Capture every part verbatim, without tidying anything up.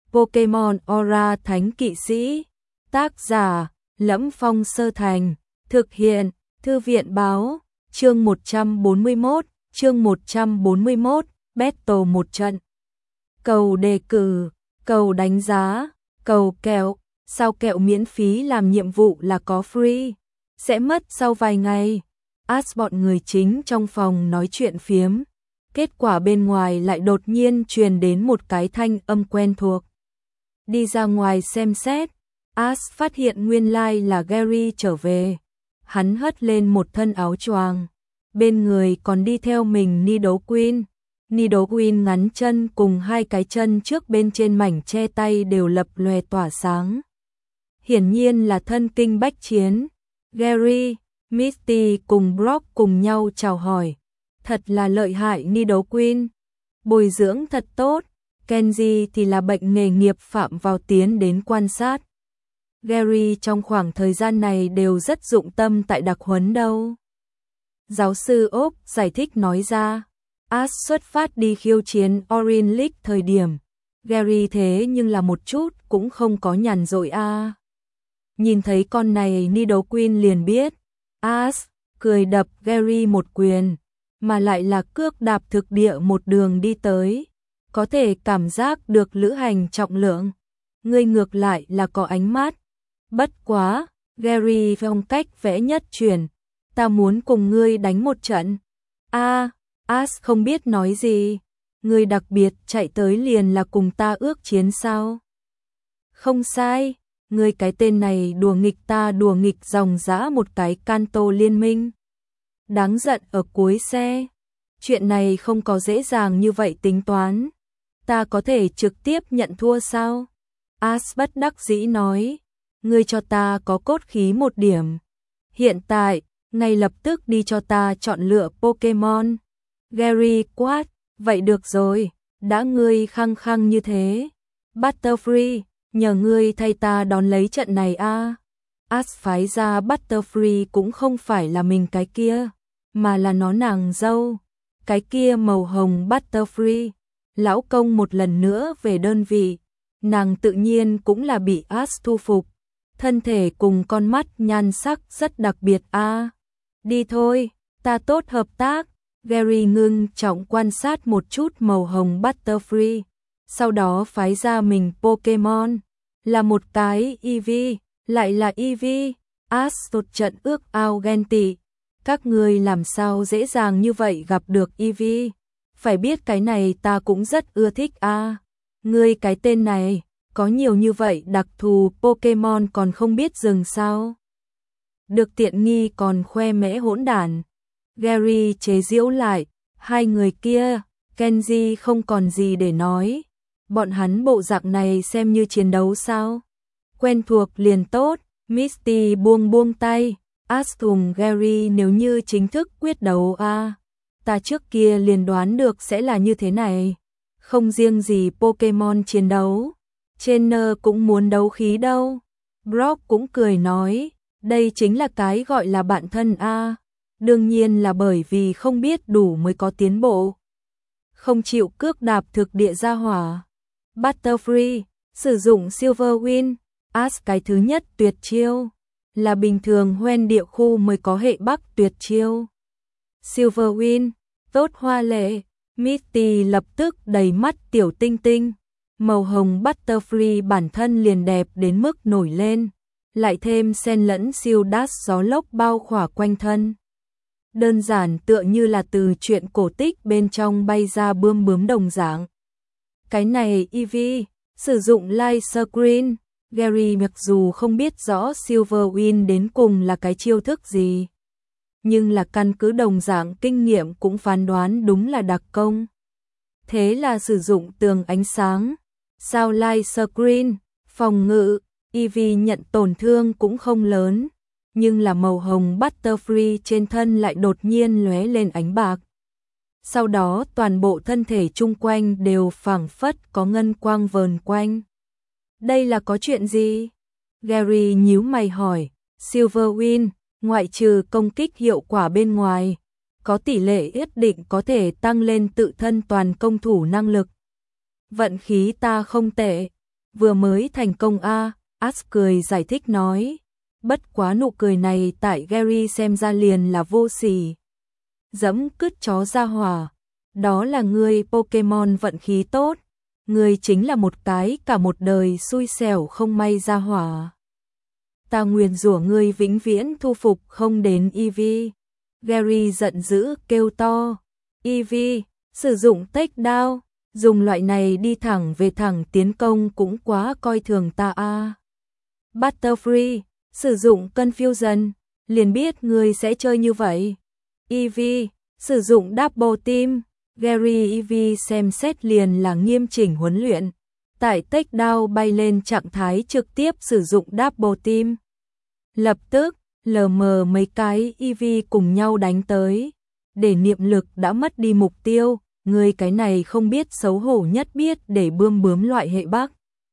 Pokemon Aura Thánh Kỵ Sĩ. Tác giả: Lẫm Phong Sơ Thành. Thực hiện: Thư viện báo. Chương một trăm bốn mươi mốt, chương một trăm bốn mươi mốt, Battle một trận. Cầu đề cử, cầu đánh giá, cầu kẹo, sao kẹo miễn phí làm nhiệm vụ là có free, sẽ mất sau vài ngày. Ash bọn người chính trong phòng nói chuyện phiếm, kết quả bên ngoài lại đột nhiên truyền đến một cái thanh âm quen thuộc. Đi ra ngoài xem xét, Ash phát hiện nguyên lai là Gary trở về. Hắn hất lên một thân áo choàng, bên người còn đi theo mình Nidoqueen. Nidoqueen ngắn chân cùng hai cái chân trước bên trên mảnh che tay đều lập lòe tỏa sáng. Hiển nhiên là thân kinh bách chiến. Gary, Misty cùng Brock cùng nhau chào hỏi. Thật là lợi hại Nidoqueen, bồi dưỡng thật tốt. Kenji thì là bệnh nghề nghiệp phạm vào tiến đến quan sát. Gary trong khoảng thời gian này đều rất dụng tâm tại đặc huấn đâu. Giáo sư Ốc giải thích nói ra. Ash xuất phát đi khiêu chiến Orange League thời điểm, Gary thế nhưng là một chút cũng không có nhàn rỗi a. À. Nhìn thấy con này Nidoqueen liền biết. Ash cười đập Gary một quyền, mà lại là cước đạp thực địa một đường đi tới. Có thể cảm giác được lữ hành trọng lượng. Ngươi ngược lại là có ánh mắt. Bất quá, Gary phong cách vẽ nhất truyền. Ta muốn cùng ngươi đánh một trận. A, à, Ash không biết nói gì. Ngươi đặc biệt chạy tới liền là cùng ta ước chiến sao? Không sai, ngươi cái tên này đùa nghịch ta đùa nghịch dòng dã một cái Kanto liên minh. Đáng giận ở cuối xe. Chuyện này không có dễ dàng như vậy tính toán. Ta có thể trực tiếp nhận thua sao? Ash bất đắc dĩ nói. Ngươi cho ta có cốt khí một điểm. Hiện tại, ngay lập tức đi cho ta chọn lựa Pokemon. Gary quát, vậy được rồi, đã ngươi khăng khăng như thế. Butterfree, nhờ ngươi thay ta đón lấy trận này a. À. Ash phái ra Butterfree cũng không phải là mình cái kia, mà là nó nàng dâu. Cái kia màu hồng Butterfree. Lão công một lần nữa về đơn vị, nàng tự nhiên cũng là bị Ash thu phục. Thân thể cùng con mắt nhan sắc rất đặc biệt a. À. Đi thôi, ta tốt hợp tác. Gary ngưng trọng quan sát một chút màu hồng Butterfree, sau đó phái ra mình Pokemon, là một cái Eevee, lại là Eevee. Ash một trận ước ao ghen tị. Các người làm sao dễ dàng như vậy gặp được Eevee? Phải biết cái này ta cũng rất ưa thích a. À. Ngươi cái tên này, có nhiều như vậy đặc thù Pokemon còn không biết dừng sao? Được tiện nghi còn khoe mẽ hỗn đản. Gary chế giễu lại, hai người kia, Kenji không còn gì để nói. Bọn hắn bộ dạng này xem như chiến đấu sao? Quen thuộc liền tốt. Misty buông buông tay. Ash cùng Gary nếu như chính thức quyết đấu a. À. Ta trước kia liền đoán được sẽ là như thế này. Không riêng gì Pokemon chiến đấu, Trainer cũng muốn đấu khí đâu. Brock cũng cười nói, đây chính là cái gọi là bạn thân a. À. Đương nhiên là bởi vì không biết đủ mới có tiến bộ. Không chịu cước đạp thực địa ra hỏa. Butterfree, sử dụng Silver Wind, Ash cái thứ nhất tuyệt chiêu, là bình thường hoen địa khu mới có hệ bắc tuyệt chiêu. Silver Wind, tốt hoa lệ. Misty lập tức đầy mắt tiểu tinh tinh. Màu hồng Butterfree bản thân liền đẹp đến mức nổi lên, lại thêm xen lẫn siêu đát gió lốc bao khỏa quanh thân. Đơn giản tựa như là từ chuyện cổ tích bên trong bay ra bươm bướm đồng dạng. Cái này Eevee, sử dụng Light Screen. Gary mặc dù không biết rõ Silver Wind đến cùng là cái chiêu thức gì, nhưng là căn cứ đồng dạng kinh nghiệm cũng phán đoán đúng là đặc công. Thế là sử dụng tường ánh sáng, sao Light Screen, phòng ngự. Eevee nhận tổn thương cũng không lớn, nhưng là màu hồng Butterfree trên thân lại đột nhiên lóe lên ánh bạc. Sau đó toàn bộ thân thể chung quanh đều phảng phất có ngân quang vờn quanh. Đây là có chuyện gì? Gary nhíu mày hỏi. Silver Wind, ngoại trừ công kích hiệu quả bên ngoài, có tỷ lệ nhất định có thể tăng lên tự thân toàn công thủ năng lực. Vận khí ta không tệ. vừa mới thành công a, Ash cười giải thích nói. Bất quá nụ cười này tại Gary xem ra liền là vô sỉ. Dẫm cứt chó ra hỏa, đó là ngươi Pokemon vận khí tốt, ngươi chính là một cái cả một đời xui xẻo không may ra hỏa. Ta nguyền rủa ngươi vĩnh viễn thu phục không đến Eevee. Gary giận dữ kêu to. Eevee, sử dụng takedown, dùng loại này đi thẳng về thẳng tiến công cũng quá coi thường ta a. Butterfree, sử dụng Confusion, liền biết ngươi sẽ chơi như vậy. Eevee, sử dụng Double Team. Gary Eevee xem xét liền là nghiêm chỉnh huấn luyện. Tại takedown bay lên trạng thái trực tiếp sử dụng Double Team. Lập tức, lờ mờ mấy cái Eevee cùng nhau đánh tới. Để niệm lực đã mất đi mục tiêu, người cái này không biết xấu hổ nhất biết để bươm bướm loại hệ Bắc.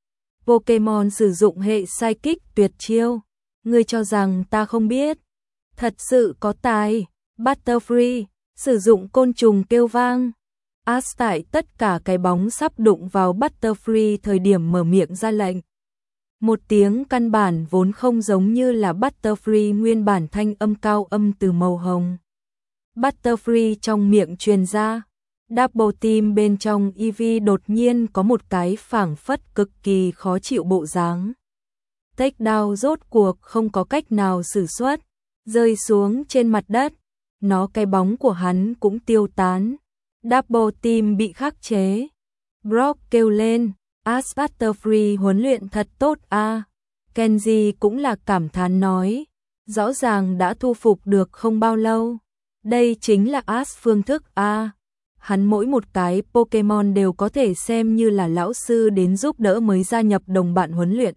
Pokemon sử dụng hệ Psychic tuyệt chiêu. Ngươi cho rằng ta không biết. Thật sự có tài. Butterfree, sử dụng côn trùng kêu vang. Ash tại tất cả cái bóng sắp đụng vào Butterfree thời điểm mở miệng ra lệnh. Một tiếng căn bản vốn không giống như là Butterfree nguyên bản thanh âm cao âm từ màu hồng. Butterfree trong miệng truyền ra. Double Team bên trong Eevee đột nhiên có một cái phảng phất cực kỳ khó chịu bộ dáng. Takedown rốt cuộc không có cách nào sử xuất, rơi xuống trên mặt đất. Nó cái bóng của hắn cũng tiêu tán. Double Team bị khắc chế. Brock kêu lên. Ash Butterfree huấn luyện thật tốt a. À. Kenji cũng là cảm thán nói. Rõ ràng đã thu phục được không bao lâu. Đây chính là Ash phương thức a. À. Hắn mỗi một cái Pokemon đều có thể xem như là lão sư đến giúp đỡ mới gia nhập đồng bạn huấn luyện.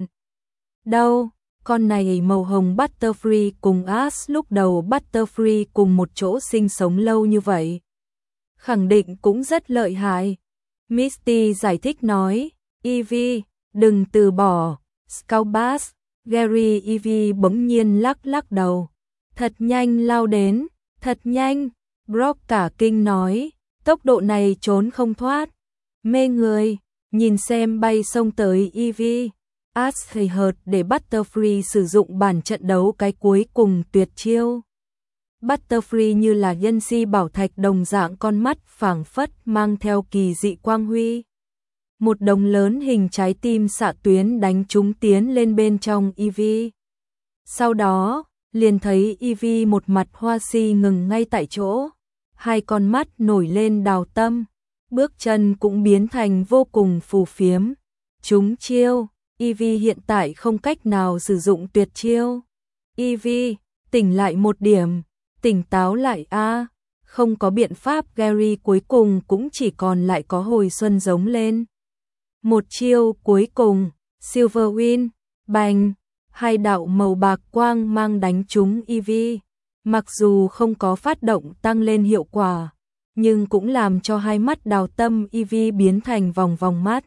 Đâu, con này màu hồng Butterfree cùng Ash lúc đầu Butterfree cùng một chỗ sinh sống lâu như vậy. Khẳng định cũng rất lợi hại. Misty giải thích nói, Eevee, đừng từ bỏ, Scout Bass. Gary Eevee bỗng nhiên lắc lắc đầu. Thật nhanh lao đến, thật nhanh. Brock cả kinh nói, tốc độ này trốn không thoát. Mê người, nhìn xem bay xông tới Eevee. Ash thầy hợt để Butterfree sử dụng bản trận đấu cái cuối cùng tuyệt chiêu. Butterfree như là nhân si bảo thạch đồng dạng con mắt phảng phất mang theo kỳ dị quang huy. Một đồng lớn hình trái tim xạ tuyến đánh trúng tiến lên bên trong Eevee. Sau đó, liền thấy Eevee một mặt hoa si ngừng ngay tại chỗ. Hai con mắt nổi lên đào tâm. Bước chân cũng biến thành vô cùng phù phiếm. Trúng chiêu. Eevee hiện tại không cách nào sử dụng tuyệt chiêu. Eevee, tỉnh lại một điểm. Tỉnh táo lại a. À. Không có biện pháp, Gary cuối cùng cũng chỉ còn lại có hồi xuân giống lên. Một chiêu cuối cùng, Silver Wind, bành, hai đạo màu bạc quang mang đánh trúng Eevee. Mặc dù không có phát động tăng lên hiệu quả, nhưng cũng làm cho hai mắt đào tâm Eevee biến thành vòng vòng mắt.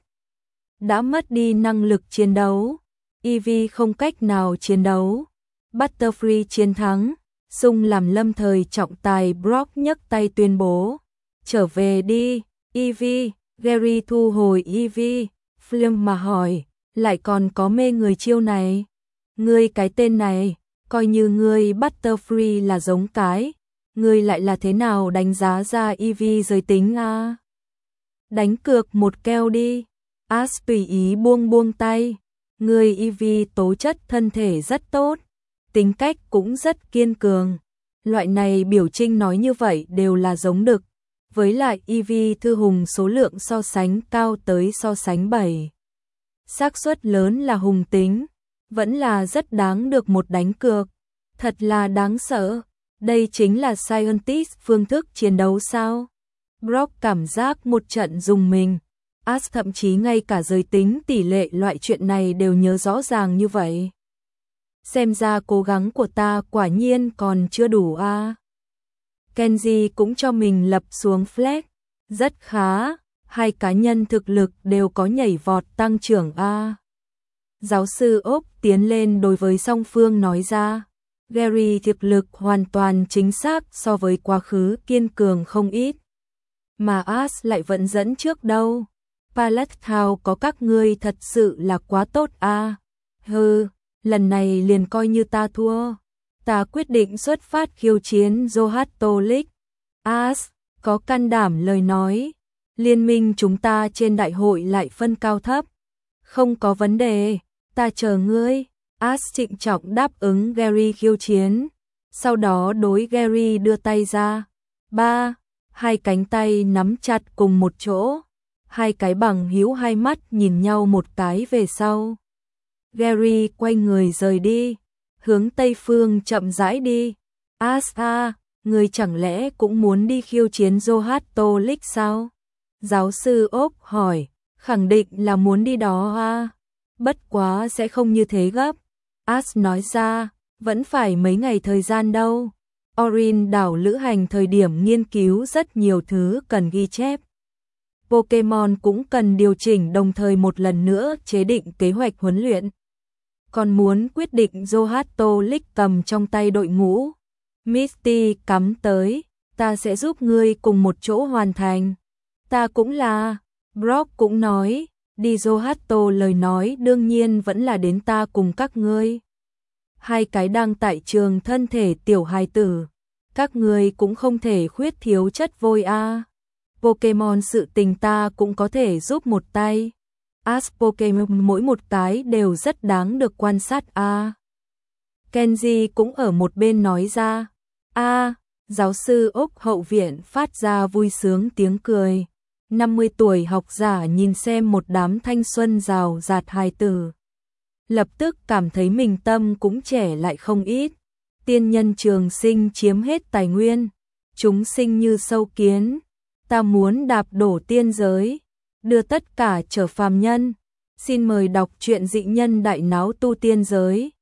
Đã mất đi năng lực chiến đấu, Eevee không cách nào chiến đấu. Butterfree chiến thắng, Sung làm lâm thời trọng tài. Brock nhấc tay tuyên bố, trở về đi, Eevee. Gary thu hồi Eevee, Flim mà hỏi, lại còn có mê người chiêu này? Ngươi cái tên này, coi như ngươi Butterfree là giống cái, ngươi lại là thế nào đánh giá ra Eevee giới tính a? À? Đánh cược một keo đi. Ash tùy ý buông buông tay. Ngươi Eevee tố chất thân thể rất tốt, tính cách cũng rất kiên cường. Loại này biểu trinh nói như vậy đều là giống đực. Với lại Eevee thư hùng số lượng so sánh cao tới so sánh bảy. Xác suất lớn là hùng tính, vẫn là rất đáng được một đánh cược. Thật là đáng sợ. Đây chính là Scientist phương thức chiến đấu sao? Brock cảm giác một trận dùng mình. Ash thậm chí ngay cả giới tính tỷ lệ loại chuyện này đều nhớ rõ ràng như vậy. Xem ra cố gắng của ta quả nhiên còn chưa đủ a. À. Kenji cũng cho mình lập xuống flag. Rất khá, hai cá nhân thực lực đều có nhảy vọt tăng trưởng a. À. Giáo sư Ốc tiến lên đối với song phương nói ra. Gary thực lực hoàn toàn chính xác so với quá khứ kiên cường không ít. Mà Ash lại vẫn dẫn trước đâu. Pallet Thao có các ngươi thật sự là quá tốt a. Hừ, lần này liền coi như ta thua. Ta quyết định xuất phát khiêu chiến Zohatolic. As, có can đảm lời nói. Liên minh chúng ta trên đại hội lại phân cao thấp. Không có vấn đề, ta chờ ngươi. As trịnh trọng đáp ứng Gary khiêu chiến. Sau đó đối Gary đưa tay ra. Ba, hai cánh tay nắm chặt cùng một chỗ. Hai cái bằng hữu hai mắt nhìn nhau một cái về sau. Gary quay người rời đi, hướng Tây Phương chậm rãi đi. As a, người chẳng lẽ cũng muốn đi khiêu chiến Zohatolic sao? Giáo sư Ốc hỏi, khẳng định là muốn đi đó a. Bất quá sẽ không như thế gấp. As nói ra, vẫn phải mấy ngày thời gian đâu. Orin đảo lữ hành thời điểm nghiên cứu rất nhiều thứ cần ghi chép. Pokemon cũng cần điều chỉnh đồng thời một lần nữa chế định kế hoạch huấn luyện. Còn muốn quyết định Zohatolic cầm trong tay đội ngũ. Misty cắm tới, ta sẽ giúp ngươi cùng một chỗ hoàn thành. Ta cũng là, Brock cũng nói, đi Zohato lời nói đương nhiên vẫn là đến ta cùng các ngươi. Hai cái đang tại trường thân thể tiểu hài tử, các ngươi cũng không thể khuyết thiếu chất vôi a. Pokemon sự tình ta cũng có thể giúp một tay. As Pokemon mỗi một cái đều rất đáng được quan sát a. Kenji cũng ở một bên nói ra. A, giáo sư Úc hậu viện phát ra vui sướng tiếng cười. năm mươi tuổi học giả nhìn xem một đám thanh xuân rào rạt hài tử. Lập tức cảm thấy mình tâm cũng trẻ lại không ít. Tiên nhân trường sinh chiếm hết tài nguyên. Chúng sinh như sâu kiến. Ta muốn đạp đổ tiên giới. Đưa tất cả trở phàm nhân. Xin mời đọc truyện dị nhân đại náo tu tiên giới.